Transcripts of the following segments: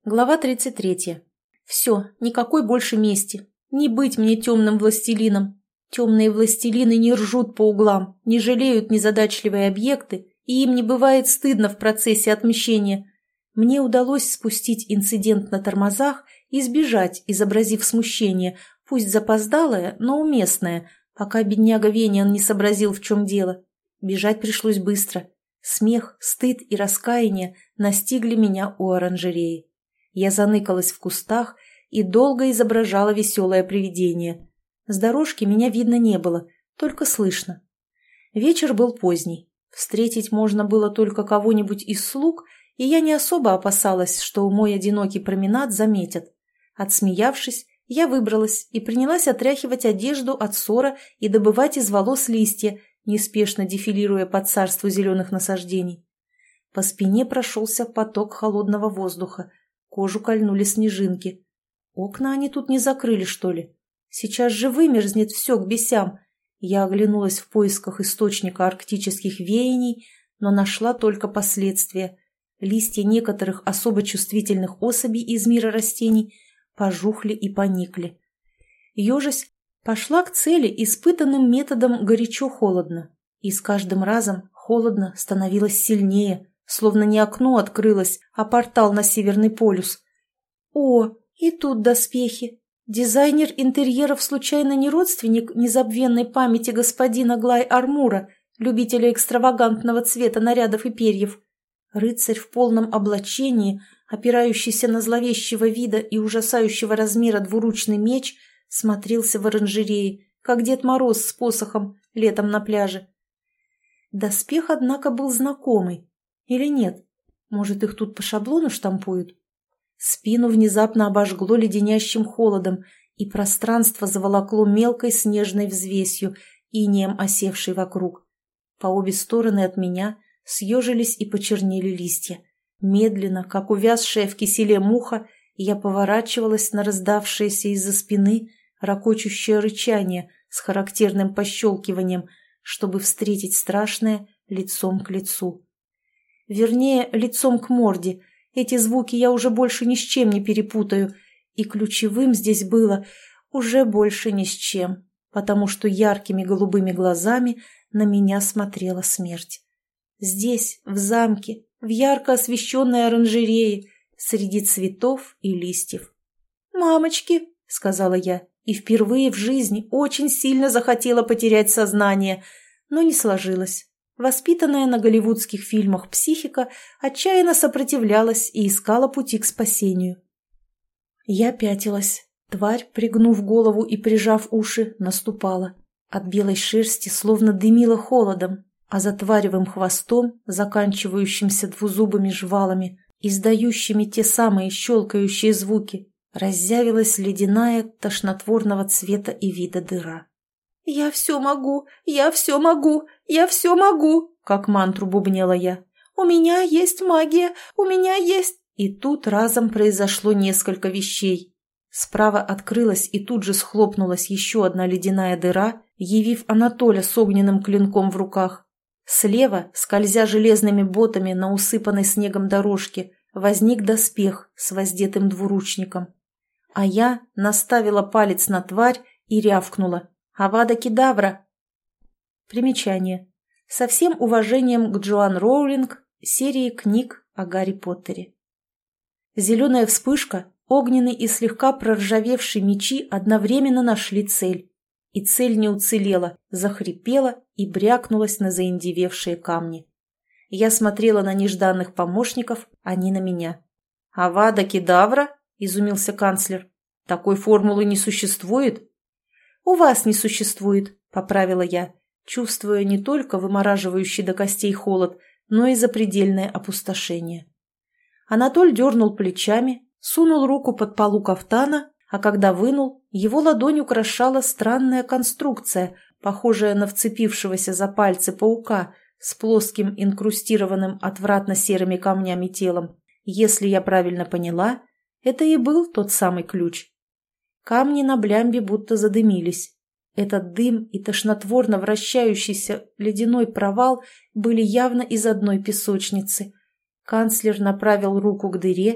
Глава 33. Все, никакой больше мести. Не быть мне темным властелином. Темные властелины не ржут по углам, не жалеют незадачливые объекты, и им не бывает стыдно в процессе отмщения. Мне удалось спустить инцидент на тормозах и сбежать, изобразив смущение, пусть запоздалое, но уместное, пока бедняга Вениан не сообразил, в чем дело. Бежать пришлось быстро. Смех, стыд и раскаяние настигли меня у оранжереи. Я заныкалась в кустах и долго изображала веселое привидение. С дорожки меня видно не было, только слышно. Вечер был поздний. Встретить можно было только кого-нибудь из слуг, и я не особо опасалась, что мой одинокий променад заметят. Отсмеявшись, я выбралась и принялась отряхивать одежду от сора и добывать из волос листья, неспешно дефилируя по царству зеленых насаждений. По спине прошелся поток холодного воздуха. Кожу кольнули снежинки. Окна они тут не закрыли, что ли? Сейчас же вымерзнет все к бесям. Я оглянулась в поисках источника арктических веяний, но нашла только последствия. Листья некоторых особо чувствительных особей из мира растений пожухли и поникли. Ежась пошла к цели испытанным методом горячо-холодно. И с каждым разом холодно становилось сильнее, словно не окно открылось, а портал на Северный полюс. О, и тут доспехи. Дизайнер интерьеров случайно не родственник незабвенной памяти господина Глай-Армура, любителя экстравагантного цвета нарядов и перьев? Рыцарь в полном облачении, опирающийся на зловещего вида и ужасающего размера двуручный меч, смотрелся в оранжерее, как Дед Мороз с посохом летом на пляже. Доспех, однако, был знакомый. Или нет? Может, их тут по шаблону штампуют? Спину внезапно обожгло леденящим холодом, и пространство заволокло мелкой снежной взвесью, инеем осевшей вокруг. По обе стороны от меня съежились и почернели листья. Медленно, как увязшая в киселе муха, я поворачивалась на раздавшееся из-за спины ракочущее рычание с характерным пощелкиванием, чтобы встретить страшное лицом к лицу. Вернее, лицом к морде. Эти звуки я уже больше ни с чем не перепутаю. И ключевым здесь было уже больше ни с чем, потому что яркими голубыми глазами на меня смотрела смерть. Здесь, в замке, в ярко освещенной оранжерее, среди цветов и листьев. «Мамочки!» — сказала я, и впервые в жизни очень сильно захотела потерять сознание, но не сложилось. Воспитанная на голливудских фильмах психика отчаянно сопротивлялась и искала пути к спасению. Я пятилась. Тварь, пригнув голову и прижав уши, наступала. От белой шерсти словно дымило холодом, а за тваревым хвостом, заканчивающимся двузубыми жвалами, издающими те самые щелкающие звуки, разъявилась ледяная, тошнотворного цвета и вида дыра. «Я все могу! Я все могу! Я все могу!» — как мантру бубнела я. «У меня есть магия! У меня есть...» И тут разом произошло несколько вещей. Справа открылась и тут же схлопнулась еще одна ледяная дыра, явив Анатоля с огненным клинком в руках. Слева, скользя железными ботами на усыпанной снегом дорожке, возник доспех с воздетым двуручником. А я наставила палец на тварь и рявкнула: «Авада Кедавра!» Примечание. Со всем уважением к Джоан Роулинг, серии книг о Гарри Поттере. Зеленая вспышка, огненный и слегка проржавевший мечи одновременно нашли цель. И цель не уцелела, захрипела и брякнулась на заиндевевшие камни. Я смотрела на нежданных помощников, они на меня. «Авада Кедавра?» – изумился канцлер. «Такой формулы не существует?» «У вас не существует», — поправила я, чувствуя не только вымораживающий до костей холод, но и запредельное опустошение. Анатоль дернул плечами, сунул руку под полу кафтана, а когда вынул, его ладонь украшала странная конструкция, похожая на вцепившегося за пальцы паука с плоским инкрустированным отвратно-серыми камнями телом. Если я правильно поняла, это и был тот самый ключ. Камни на блямбе будто задымились. Этот дым и тошнотворно вращающийся ледяной провал были явно из одной песочницы. Канцлер направил руку к дыре,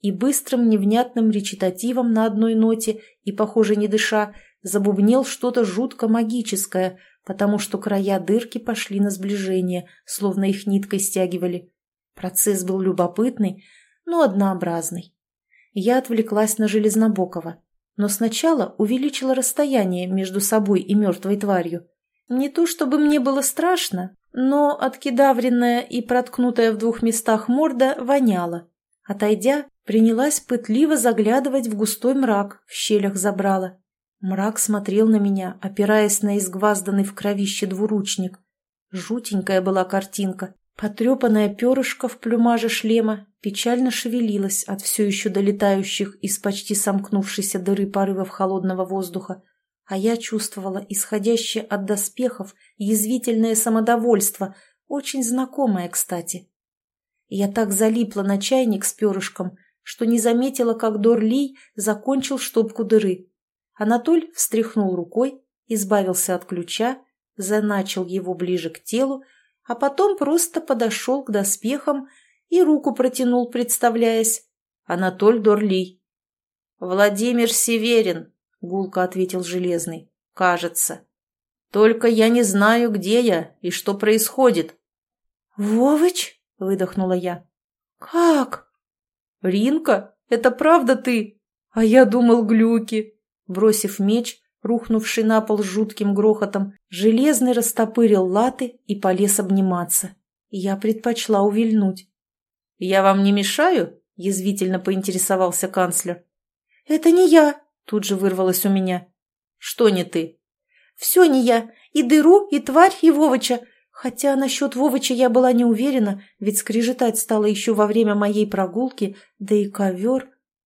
и быстрым невнятным речитативом на одной ноте и, похоже, не дыша, забубнел что-то жутко магическое, потому что края дырки пошли на сближение, словно их ниткой стягивали. Процесс был любопытный, но однообразный. Я отвлеклась на Железнобокова, но сначала увеличила расстояние между собой и мертвой тварью. Не то чтобы мне было страшно, но откидавренная и проткнутая в 2 местах морда воняла. Отойдя, принялась пытливо заглядывать в густой мрак в щелях забрала. Мрак смотрел на меня, опираясь на изгвазданный в кровище двуручник. Жутенькая была картинка. Потрепанное перышко в плюмаже шлема печально шевелилось от все еще долетающих из почти сомкнувшейся дыры порывов холодного воздуха, а я чувствовала исходящее от доспехов язвительное самодовольство, очень знакомое, кстати. Я так залипла на чайник с перышком, что не заметила, как Дорлий закончил штопку дыры. Анатоль встряхнул рукой, избавился от ключа, заначил его ближе к телу, а потом просто подошел к доспехам и руку протянул, представляясь. Анатоль Дорлий. «Владимир Северин», — гулко ответил Железный. «Кажется. Только я не знаю, где я и что происходит». «Вовыч?» — выдохнула я. «Как?» «Ринка, это правда ты? А я думал, глюки». Бросив меч, рухнувший на пол с жутким грохотом, Железный растопырил латы и полез обниматься. Я предпочла увильнуть. «Я вам не мешаю?» – язвительно поинтересовался канцлер. «Это не я», – тут же вырвалось у меня. «Что не ты?» «Все не я. И дыру, и тварь, и Вовыча. Хотя насчет Вовыча я была не уверена, ведь скрежетать стало еще во время моей прогулки, да и ковер».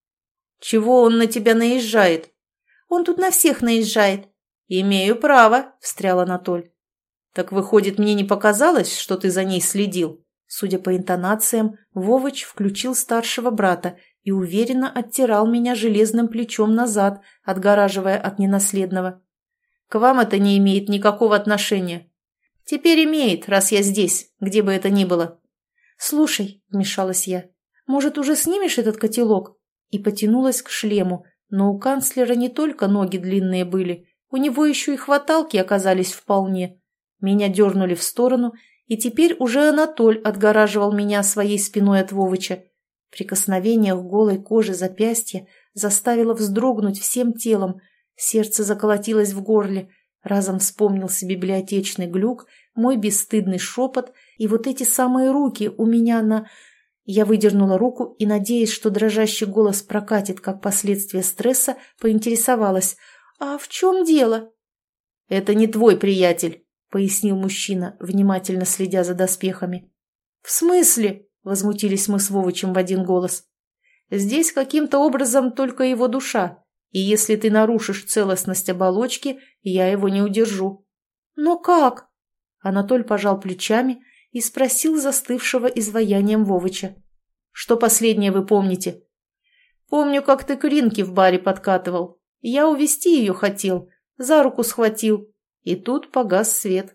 «Чего он на тебя наезжает?» «Он тут на всех наезжает». «Имею право», — встрял Анатоль. «Так выходит, мне не показалось, что ты за ней следил?» Судя по интонациям, Вовыч включил старшего брата и уверенно оттирал меня железным плечом назад, отгораживая от ненаследного. «К вам это не имеет никакого отношения». «Теперь имеет, раз я здесь, где бы это ни было». «Слушай», — вмешалась я, — «может, уже снимешь этот котелок?» И потянулась к шлему, но у канцлера не только ноги длинные были, у него еще и хваталки оказались вполне. Меня дернули в сторону, и теперь уже Анатоль отгораживал меня своей спиной от Вовыча. Прикосновение к голой коже запястья заставило вздрогнуть всем телом, сердце заколотилось в горле, разом вспомнился библиотечный глюк, мой бесстыдный шепот и вот эти самые руки у меня на... Я выдернула руку и, надеясь, что дрожащий голос прокатит как последствие стресса, поинтересовалась. «А в чем дело?» «Это не твой приятель», — пояснил мужчина, внимательно следя за доспехами. «В смысле?» — возмутились мы с Вовычем в один голос. «Здесь каким-то образом только его душа, и если ты нарушишь целостность оболочки, я его не удержу». «Но как?» Анатоль пожал плечами и спросил застывшего изваянием Вовыча. «Что последнее вы помните?» «Помню, как ты к Ринке в баре подкатывал. Я увести ее хотел, за руку схватил, и тут погас свет».